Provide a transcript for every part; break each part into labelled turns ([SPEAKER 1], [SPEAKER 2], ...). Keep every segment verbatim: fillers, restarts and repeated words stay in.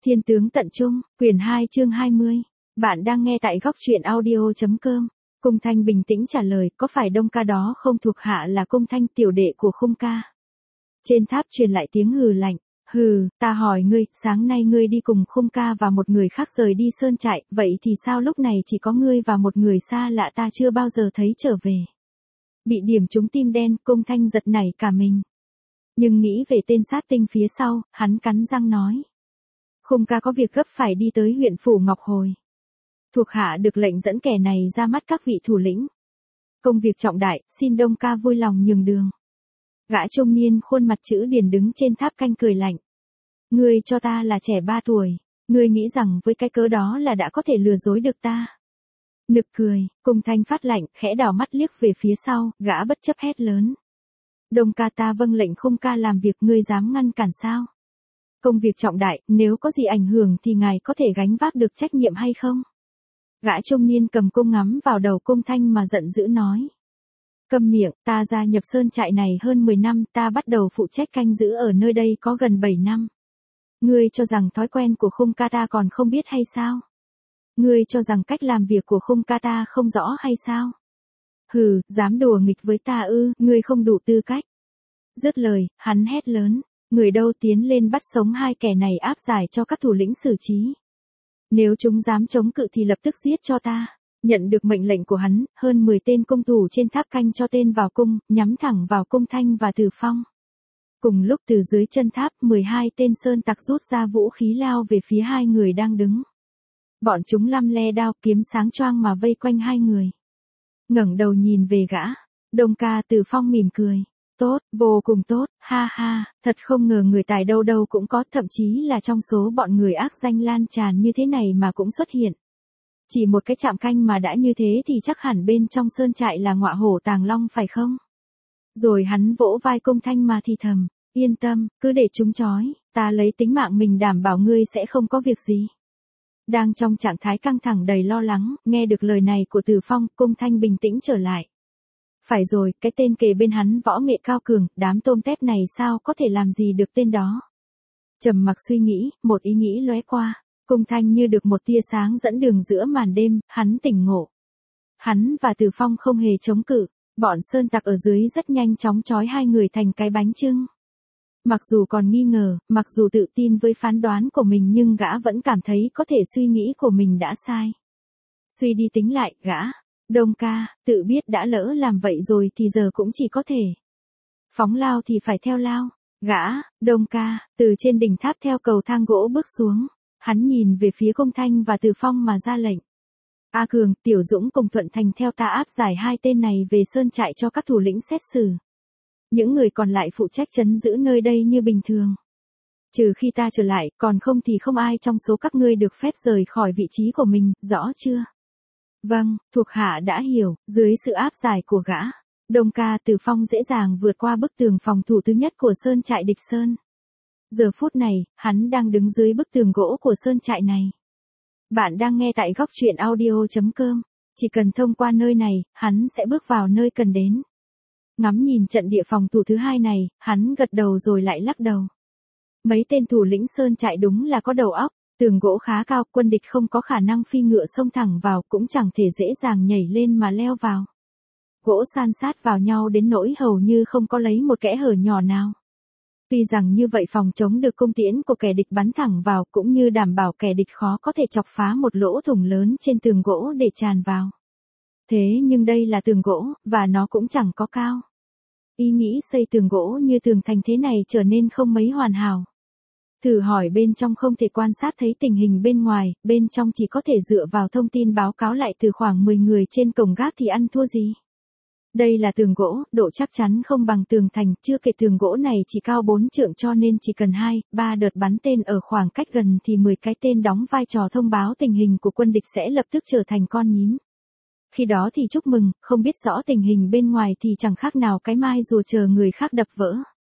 [SPEAKER 1] Thiên tướng tận trung, quyển hai chương hai mươi. Bạn đang nghe tại góc truyện audio.com. Cung Thanh bình tĩnh trả lời, có phải Đông ca đó không thuộc hạ là Cung Thanh tiểu đệ của Khung ca? Trên tháp truyền lại tiếng hừ lạnh. Hừ, ta hỏi ngươi, sáng nay ngươi đi cùng Khung ca và một người khác rời đi sơn trại, vậy thì sao lúc này chỉ có ngươi và một người xa lạ ta chưa bao giờ thấy trở về? Bị điểm trúng tim đen, Cung Thanh giật nảy cả mình. Nhưng nghĩ về tên sát tinh phía sau, hắn cắn răng nói. Khung ca có việc gấp phải đi tới huyện phủ Ngọc Hồi. Thuộc hạ được lệnh dẫn kẻ này ra mắt các vị thủ lĩnh. Công việc trọng đại, xin Đông ca vui lòng nhường đường. Gã trung niên khuôn mặt chữ điền đứng trên tháp canh cười lạnh. Ngươi cho ta là trẻ ba tuổi, ngươi nghĩ rằng với cái cớ đó là đã có thể lừa dối được ta. Nực cười, Cung Thanh phát lạnh, khẽ đảo mắt liếc về phía sau, gã bất chấp hét lớn. Đông ca ta vâng lệnh Khung ca làm việc, ngươi dám ngăn cản sao? Công việc trọng đại, nếu có gì ảnh hưởng thì ngài có thể gánh vác được trách nhiệm hay không? Gã trung niên cầm cung ngắm vào đầu Cung Thanh mà giận dữ nói. Câm miệng, ta gia nhập sơn trại này hơn mười năm, ta bắt đầu phụ trách canh giữ ở nơi đây có gần bảy năm. Ngươi cho rằng thói quen của Khung ca ta còn không biết hay sao? Ngươi cho rằng cách làm việc của Khung ca ta không rõ hay sao? Hừ, dám đùa nghịch với ta ư, ngươi không đủ tư cách. Dứt lời, hắn hét lớn. Người đâu tiến lên bắt sống hai kẻ này áp giải cho các thủ lĩnh xử trí. Nếu chúng dám chống cự thì lập tức giết cho ta. Nhận được mệnh lệnh của hắn, hơn mười tên cung thủ trên tháp canh cho tên vào cung, nhắm thẳng vào Cung Thanh và Từ Phong. Cùng lúc từ dưới chân tháp, mười hai tên sơn tặc rút ra vũ khí lao về phía hai người đang đứng. Bọn chúng lăm le đao kiếm sáng choang mà vây quanh hai người. Ngẩng đầu nhìn về gã, Đông ca Từ Phong mỉm cười. Tốt, vô cùng tốt, ha ha, thật không ngờ người tài đâu đâu cũng có, thậm chí là trong số bọn người ác danh lan tràn như thế này mà cũng xuất hiện. Chỉ một cái chạm canh mà đã như thế thì chắc hẳn bên trong sơn trại là ngọa hổ tàng long phải không? Rồi hắn vỗ vai Cung Thanh mà thì thầm, yên tâm, cứ để chúng trói, ta lấy tính mạng mình đảm bảo ngươi sẽ không có việc gì. Đang trong trạng thái căng thẳng đầy lo lắng, nghe được lời này của Từ Phong, Cung Thanh bình tĩnh trở lại. Phải rồi, cái tên kề bên hắn võ nghệ cao cường, đám tôm tép này sao có thể làm gì được tên đó. Trầm mặc suy nghĩ, một ý nghĩ lóe qua, Cung Thanh như được một tia sáng dẫn đường giữa màn đêm, hắn tỉnh ngộ. Hắn và Từ Phong không hề chống cự, bọn sơn tặc ở dưới rất nhanh chóng trói hai người thành cái bánh chưng. Mặc dù còn nghi ngờ, mặc dù tự tin với phán đoán của mình nhưng gã vẫn cảm thấy có thể suy nghĩ của mình đã sai. Suy đi tính lại, gã. Đông ca, tự biết đã lỡ làm vậy rồi thì giờ cũng chỉ có thể. Phóng lao thì phải theo lao. Gã, Đông ca, từ trên đỉnh tháp theo cầu thang gỗ bước xuống. Hắn nhìn về phía Cung Thanh và Từ Phong mà ra lệnh. A Cường, Tiểu Dũng cùng Thuận Thành theo ta áp giải hai tên này về sơn trại cho các thủ lĩnh xét xử. Những người còn lại phụ trách trấn giữ nơi đây như bình thường. Trừ khi ta trở lại, còn không thì không ai trong số các ngươi được phép rời khỏi vị trí của mình, rõ chưa? Vâng, thuộc hạ đã hiểu, dưới sự áp giải của gã, Đông ca Từ Phong dễ dàng vượt qua bức tường phòng thủ thứ nhất của sơn trại địch sơn. Giờ phút này, hắn đang đứng dưới bức tường gỗ của sơn trại này. Bạn đang nghe tại góc truyện audio.com, chỉ cần thông qua nơi này, hắn sẽ bước vào nơi cần đến. Ngắm nhìn trận địa phòng thủ thứ hai này, hắn gật đầu rồi lại lắc đầu. Mấy tên thủ lĩnh sơn trại đúng là có đầu óc. Tường gỗ khá cao, quân địch không có khả năng phi ngựa xông thẳng vào, cũng chẳng thể dễ dàng nhảy lên mà leo vào. Gỗ san sát vào nhau đến nỗi hầu như không có lấy một kẽ hở nhỏ nào. Tuy rằng như vậy phòng chống được cung tiễn của kẻ địch bắn thẳng vào, cũng như đảm bảo kẻ địch khó có thể chọc phá một lỗ thủng lớn trên tường gỗ để tràn vào. Thế nhưng đây là tường gỗ, và nó cũng chẳng có cao. Ý nghĩ xây tường gỗ như tường thành thế này trở nên không mấy hoàn hảo. Thử hỏi bên trong không thể quan sát thấy tình hình bên ngoài, bên trong chỉ có thể dựa vào thông tin báo cáo lại từ khoảng mười người trên cổng gác thì ăn thua gì. Đây là tường gỗ, độ chắc chắn không bằng tường thành, chưa kể tường gỗ này chỉ cao bốn trượng cho nên chỉ cần hai, ba đợt bắn tên ở khoảng cách gần thì mười cái tên đóng vai trò thông báo tình hình của quân địch sẽ lập tức trở thành con nhím. Khi đó thì chúc mừng, không biết rõ tình hình bên ngoài thì chẳng khác nào cái mai rùa chờ người khác đập vỡ.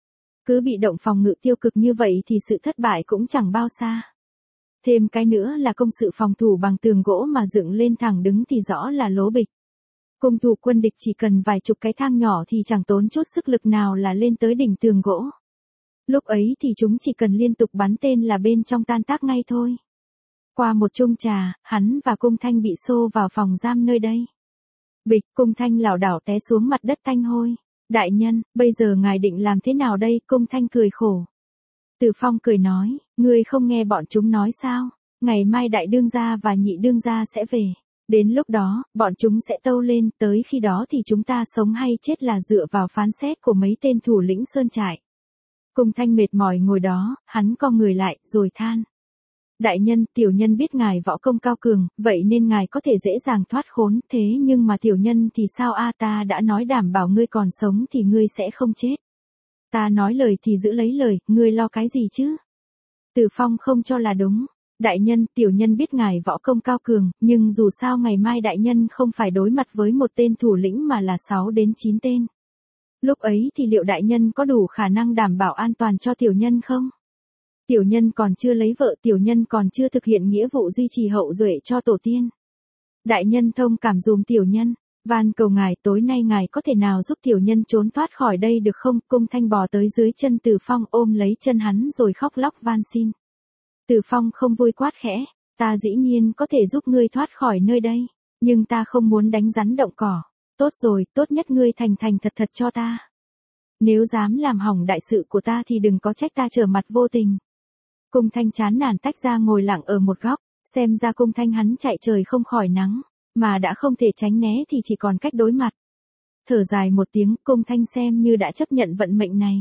[SPEAKER 1] Cứ bị động phòng ngự tiêu cực như vậy thì sự thất bại cũng chẳng bao xa. Thêm cái nữa là công sự phòng thủ bằng tường gỗ mà dựng lên thẳng đứng thì rõ là lố bịch. Cung thủ quân địch chỉ cần vài chục cái thang nhỏ thì chẳng tốn chút sức lực nào là lên tới đỉnh tường gỗ. Lúc ấy thì chúng chỉ cần liên tục bắn tên là bên trong tan tác ngay thôi. Qua một chung trà, hắn và Cung Thanh bị xô vào phòng giam nơi đây. Bịch, Cung Thanh lảo đảo té xuống mặt đất tanh hôi. Đại nhân, bây giờ ngài định làm thế nào đây? Cung Thanh cười khổ. Từ Phong cười nói, ngươi không nghe bọn chúng nói sao? Ngày mai đại đương gia và nhị đương gia sẽ về. Đến lúc đó, bọn chúng sẽ tâu lên, tới khi đó thì chúng ta sống hay chết là dựa vào phán xét của mấy tên thủ lĩnh sơn trại. Cung Thanh mệt mỏi ngồi đó, hắn co người lại, rồi than. Đại nhân, tiểu nhân biết ngài võ công cao cường, vậy nên ngài có thể dễ dàng thoát khốn, thế nhưng mà tiểu nhân thì sao a? Ta đã nói đảm bảo ngươi còn sống thì ngươi sẽ không chết. Ta nói lời thì giữ lấy lời, ngươi lo cái gì chứ? Từ Phong không cho là đúng. Đại nhân, tiểu nhân biết ngài võ công cao cường, nhưng dù sao ngày mai đại nhân không phải đối mặt với một tên thủ lĩnh mà là sáu đến chín tên. Lúc ấy thì liệu đại nhân có đủ khả năng đảm bảo an toàn cho tiểu nhân không? Tiểu nhân còn chưa lấy vợ, tiểu nhân còn chưa thực hiện nghĩa vụ duy trì hậu duệ cho tổ tiên. Đại nhân thông cảm dùm tiểu nhân, van cầu ngài tối nay ngài có thể nào giúp tiểu nhân trốn thoát khỏi đây được không? Cung Thanh bò tới dưới chân Từ Phong ôm lấy chân hắn rồi khóc lóc van xin. Từ Phong không vui quát khẽ, ta dĩ nhiên có thể giúp ngươi thoát khỏi nơi đây, nhưng ta không muốn đánh rắn động cỏ. Tốt rồi, tốt nhất ngươi thành thành thật thật cho ta. Nếu dám làm hỏng đại sự của ta thì đừng có trách ta trở mặt vô tình. Cung Thanh chán nản tách ra ngồi lặng ở một góc, xem ra Cung Thanh hắn chạy trời không khỏi nắng, mà đã không thể tránh né thì chỉ còn cách đối mặt. Thở dài một tiếng, Cung Thanh xem như đã chấp nhận vận mệnh này.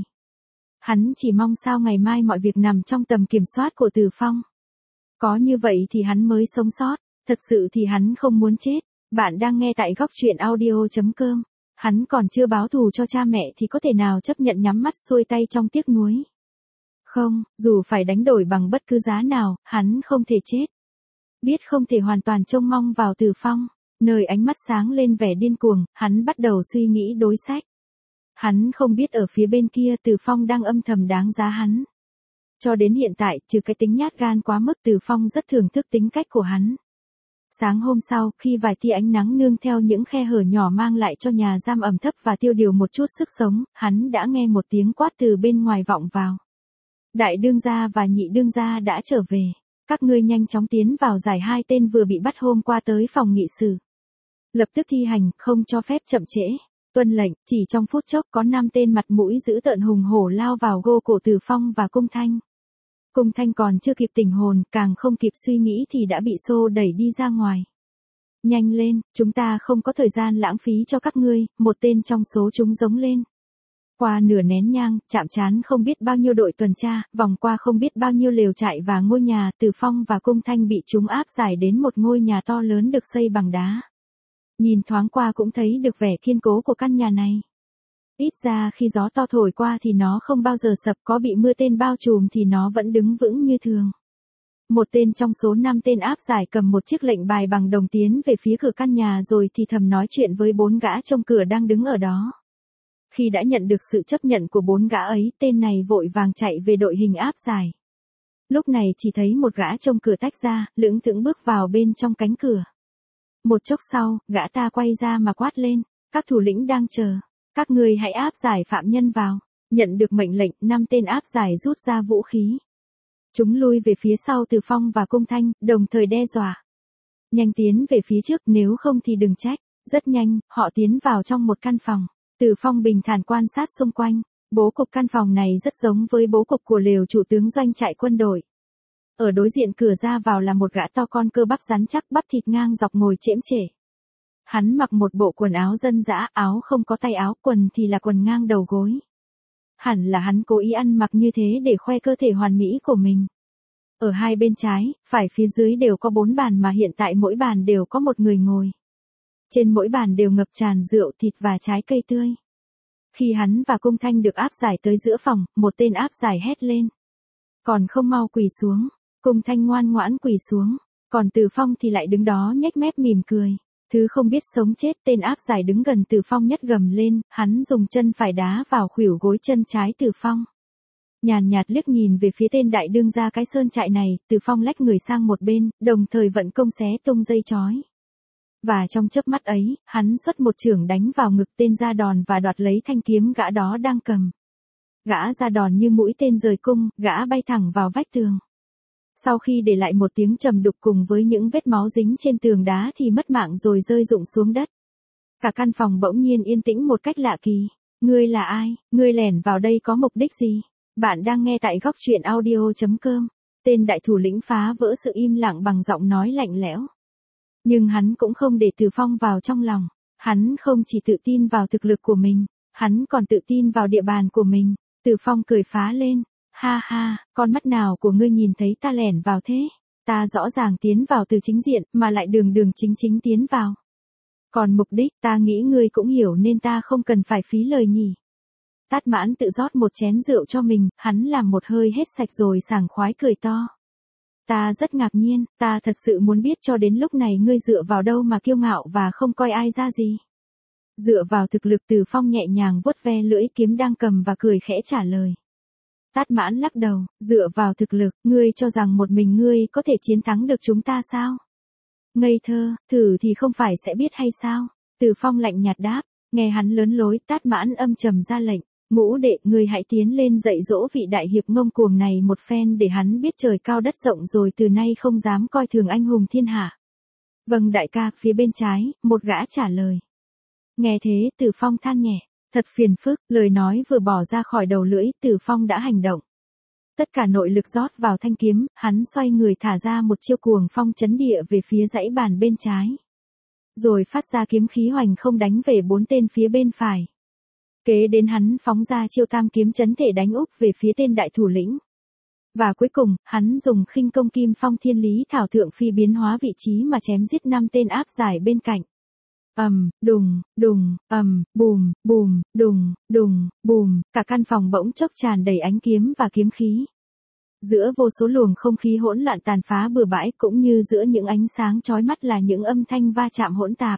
[SPEAKER 1] Hắn chỉ mong sao ngày mai mọi việc nằm trong tầm kiểm soát của Từ Phong. Có như vậy thì hắn mới sống sót, thật sự thì hắn không muốn chết. Bạn đang nghe tại góc truyện audio chấm com. Hắn còn chưa báo thù cho cha mẹ thì có thể nào chấp nhận nhắm mắt xuôi tay trong tiếc nuối. Không, dù phải đánh đổi bằng bất cứ giá nào, hắn không thể chết. Biết không thể hoàn toàn trông mong vào Từ Phong, nơi ánh mắt sáng lên vẻ điên cuồng, hắn bắt đầu suy nghĩ đối sách. Hắn không biết ở phía bên kia Từ Phong đang âm thầm đáng giá hắn. Cho đến hiện tại, trừ cái tính nhát gan quá mức, Từ Phong rất thưởng thức tính cách của hắn. Sáng hôm sau, khi vài tia ánh nắng nương theo những khe hở nhỏ mang lại cho nhà giam ẩm thấp và tiêu điều một chút sức sống, hắn đã nghe một tiếng quát từ bên ngoài vọng vào. Đại đương gia và nhị đương gia đã trở về. Các ngươi nhanh chóng tiến vào giải hai tên vừa bị bắt hôm qua tới phòng nghị sự. Lập tức thi hành, không cho phép chậm trễ. Tuân lệnh, chỉ trong phút chốc có năm tên mặt mũi dữ tợn hùng hổ lao vào gô cổ Từ Phong và Cung Thanh. Cung Thanh còn chưa kịp tỉnh hồn, càng không kịp suy nghĩ thì đã bị xô đẩy đi ra ngoài. Nhanh lên, chúng ta không có thời gian lãng phí cho các ngươi, một tên trong số chúng giống lên. Qua nửa nén nhang, chạm trán không biết bao nhiêu đội tuần tra, vòng qua không biết bao nhiêu lều trại và ngôi nhà, Từ Phong và Cung Thanh bị chúng áp giải đến một ngôi nhà to lớn được xây bằng đá. Nhìn thoáng qua cũng thấy được vẻ kiên cố của căn nhà này. Ít ra khi gió to thổi qua thì nó không bao giờ sập, có bị mưa tên bao trùm thì nó vẫn đứng vững như thường. Một tên trong số năm tên áp giải cầm một chiếc lệnh bài bằng đồng tiến về phía cửa căn nhà rồi thì thầm nói chuyện với bốn gã trông cửa đang đứng ở đó. Khi đã nhận được sự chấp nhận của bốn gã ấy, tên này vội vàng chạy về đội hình áp giải. Lúc này chỉ thấy một gã trông cửa tách ra, lững thững bước vào bên trong cánh cửa. Một chốc sau, gã ta quay ra mà quát lên, các thủ lĩnh đang chờ. Các ngươi hãy áp giải phạm nhân vào. Nhận được mệnh lệnh, năm tên áp giải rút ra vũ khí. Chúng lui về phía sau Từ Phong và Cung Thanh, đồng thời đe dọa. Nhanh tiến về phía trước, nếu không thì đừng trách. Rất nhanh, họ tiến vào trong một căn phòng. Từ Phong bình thản quan sát xung quanh. Bố cục căn phòng này rất giống với bố cục của lều chủ tướng doanh trại quân đội. Ở đối diện cửa ra vào là một gã to con cơ bắp rắn chắc, bắp thịt ngang dọc ngồi chễm chể. Hắn mặc một bộ quần áo dân dã, áo không có tay áo, quần thì là quần ngang đầu gối. Hẳn là hắn cố ý ăn mặc như thế để khoe cơ thể hoàn mỹ của mình. Ở hai bên trái, phải phía dưới đều có bốn bàn mà hiện tại mỗi bàn đều có một người ngồi. Trên mỗi bàn đều ngập tràn rượu, thịt và trái cây tươi. Khi hắn và Cung Thanh được áp giải tới giữa phòng, một tên áp giải hét lên. Còn không mau quỳ xuống. Cung Thanh ngoan ngoãn quỳ xuống. Còn Từ Phong thì lại đứng đó nhếch mép mỉm cười. Thứ không biết sống chết, tên áp giải đứng gần Từ Phong nhất gầm lên, hắn dùng chân phải đá vào khuỷu gối chân trái Từ Phong. Nhàn nhạt liếc nhìn về phía tên đại đương gia cái sơn trại này, Từ Phong lách người sang một bên, đồng thời vận công xé tung dây chói. Và trong chớp mắt ấy, hắn xuất một chưởng đánh vào ngực tên ra đòn và đoạt lấy thanh kiếm gã đó đang cầm. Gã ra đòn như mũi tên rời cung, gã bay thẳng vào vách tường. Sau khi để lại một tiếng trầm đục cùng với những vết máu dính trên tường đá thì mất mạng rồi rơi rụng xuống đất. Cả căn phòng bỗng nhiên yên tĩnh một cách lạ kỳ. Ngươi là ai? Ngươi lẻn vào đây có mục đích gì? Bạn đang nghe tại góc truyện audio chấm com. Tên đại thủ lĩnh phá vỡ sự im lặng bằng giọng nói lạnh lẽo. Nhưng hắn cũng không để Từ Phong vào trong lòng. Hắn không chỉ tự tin vào thực lực của mình, hắn còn tự tin vào địa bàn của mình. Từ Phong cười phá lên. Ha ha, con mắt nào của ngươi nhìn thấy ta lẻn vào thế? Ta rõ ràng tiến vào từ chính diện, mà lại đường đường chính chính tiến vào. Còn mục đích, ta nghĩ ngươi cũng hiểu nên ta không cần phải phí lời nhỉ. Tát Mãn tự rót một chén rượu cho mình, hắn làm một hơi hết sạch rồi sảng khoái cười to. Ta rất ngạc nhiên, ta thật sự muốn biết cho đến lúc này ngươi dựa vào đâu mà kiêu ngạo và không coi ai ra gì. Dựa vào thực lực. Từ Phong nhẹ nhàng vuốt ve lưỡi kiếm đang cầm và cười khẽ trả lời. Tát Mãn lắc đầu, dựa vào thực lực, ngươi cho rằng một mình ngươi có thể chiến thắng được chúng ta sao? Ngây thơ, thử thì không phải sẽ biết hay sao? Từ Phong lạnh nhạt đáp, nghe hắn lớn lối, Tát Mãn âm trầm ra lệnh, Ngũ đệ, ngươi hãy tiến lên dạy dỗ vị đại hiệp ngông cuồng này một phen để hắn biết trời cao đất rộng rồi từ nay không dám coi thường anh hùng thiên hạ. Vâng đại ca. Phía bên trái, một gã trả lời. Nghe thế, Từ Phong than nhẹ. Thật phiền phức, lời nói vừa bỏ ra khỏi đầu lưỡi, Từ Phong đã hành động. Tất cả nội lực rót vào thanh kiếm, hắn xoay người thả ra một chiêu cuồng phong chấn địa về phía dãy bàn bên trái. Rồi phát ra kiếm khí hoành không đánh về bốn tên phía bên phải. Kế đến hắn phóng ra chiêu tam kiếm chấn thể đánh úp về phía tên đại thủ lĩnh. Và cuối cùng, hắn dùng khinh công kim phong thiên lý thảo thượng phi biến hóa vị trí mà chém giết năm tên áp giải bên cạnh. Ầm, đùng, đùng, ầm, bùm, bùm, đùng, đùng, bùm, cả căn phòng bỗng chốc tràn đầy ánh kiếm và kiếm khí. Giữa vô số luồng không khí hỗn loạn tàn phá bừa bãi cũng như giữa những ánh sáng chói mắt là những âm thanh va chạm hỗn tạp.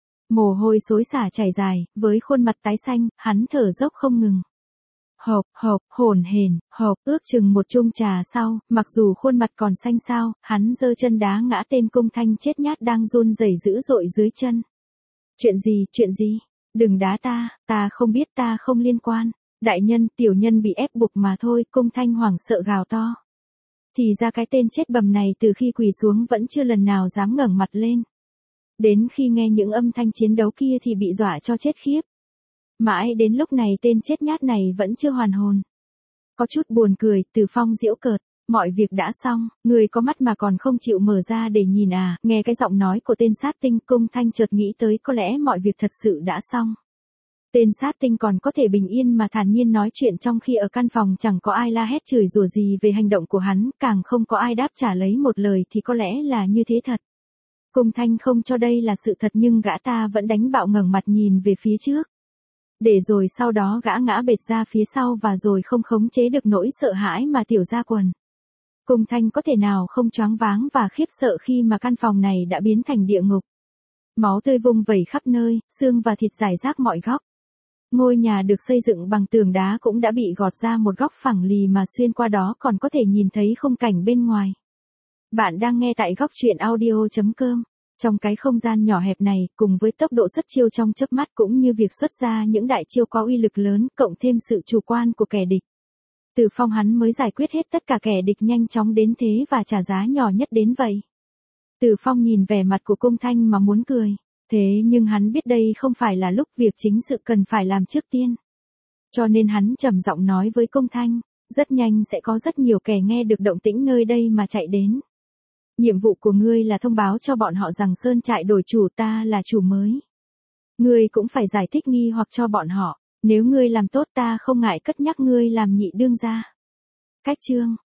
[SPEAKER 1] Mồ hôi xối xả chảy dài, với khuôn mặt tái xanh, hắn thở dốc không ngừng. Hộc, hộc, hổn hển, hộc, ước chừng một chung trà sau, mặc dù khuôn mặt còn xanh xao, hắn giơ chân đá ngã tên Cung Thanh chết nhát đang run rẩy dữ dội dưới chân. Chuyện gì, chuyện gì? Đừng đá ta, ta không biết, ta không liên quan. Đại nhân, tiểu nhân bị ép buộc mà thôi. Cung Thanh hoảng sợ gào to. Thì ra cái tên chết bầm này từ khi quỳ xuống vẫn chưa lần nào dám ngẩng mặt lên. Đến khi nghe những âm thanh chiến đấu kia thì bị dọa cho chết khiếp. Mãi đến lúc này tên chết nhát này vẫn chưa hoàn hồn. Có chút buồn cười, Từ Phong giễu cợt. Mọi việc đã xong, người có mắt mà còn không chịu mở ra để nhìn à? Nghe cái giọng nói của tên sát tinh, Cung Thanh chợt nghĩ tới có lẽ mọi việc thật sự đã xong. Tên sát tinh còn có thể bình yên mà thản nhiên nói chuyện trong khi ở căn phòng chẳng có ai la hét chửi rủa gì về hành động của hắn, càng không có ai đáp trả lấy một lời thì có lẽ là như thế thật. Cung Thanh không cho đây là sự thật nhưng gã ta vẫn đánh bạo ngẩng mặt nhìn về phía trước. Để rồi sau đó gã ngã bệt ra phía sau và rồi không khống chế được nỗi sợ hãi mà tiểu ra quần. Cung Thanh có thể nào không choáng váng và khiếp sợ khi mà căn phòng này đã biến thành địa ngục. Máu tươi vung vẩy khắp nơi, xương và thịt rải rác mọi góc. Ngôi nhà được xây dựng bằng tường đá cũng đã bị gọt ra một góc phẳng lì mà xuyên qua đó còn có thể nhìn thấy khung cảnh bên ngoài. Bạn đang nghe tại góc truyện audio chấm com. Trong cái không gian nhỏ hẹp này, cùng với tốc độ xuất chiêu trong chớp mắt cũng như việc xuất ra những đại chiêu có uy lực lớn, cộng thêm sự chủ quan của kẻ địch. Từ Phong hắn mới giải quyết hết tất cả kẻ địch nhanh chóng đến thế và trả giá nhỏ nhất đến vậy. Từ Phong nhìn vẻ mặt của Cung Thanh mà muốn cười. Thế nhưng hắn biết đây không phải là lúc việc chính sự cần phải làm trước tiên. Cho nên hắn trầm giọng nói với Cung Thanh, rất nhanh sẽ có rất nhiều kẻ nghe được động tĩnh nơi đây mà chạy đến. Nhiệm vụ của ngươi là thông báo cho bọn họ rằng sơn trại đổi chủ, ta là chủ mới. Ngươi cũng phải giải thích nghi hoặc cho bọn họ, nếu ngươi làm tốt ta không ngại cất nhắc ngươi làm nhị đương gia. Cách chương